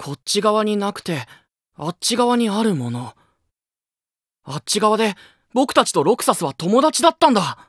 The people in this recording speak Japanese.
こっち側になくてあっち側にあるもの。あっち側で僕たちとロクサスは友達だったんだ。